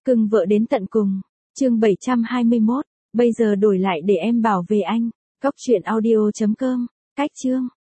Cưng vợ đến tận cùng. Chương 721. Bây giờ đổi lại để em bảo vệ anh. Cóc truyện audio.com. Cách chương.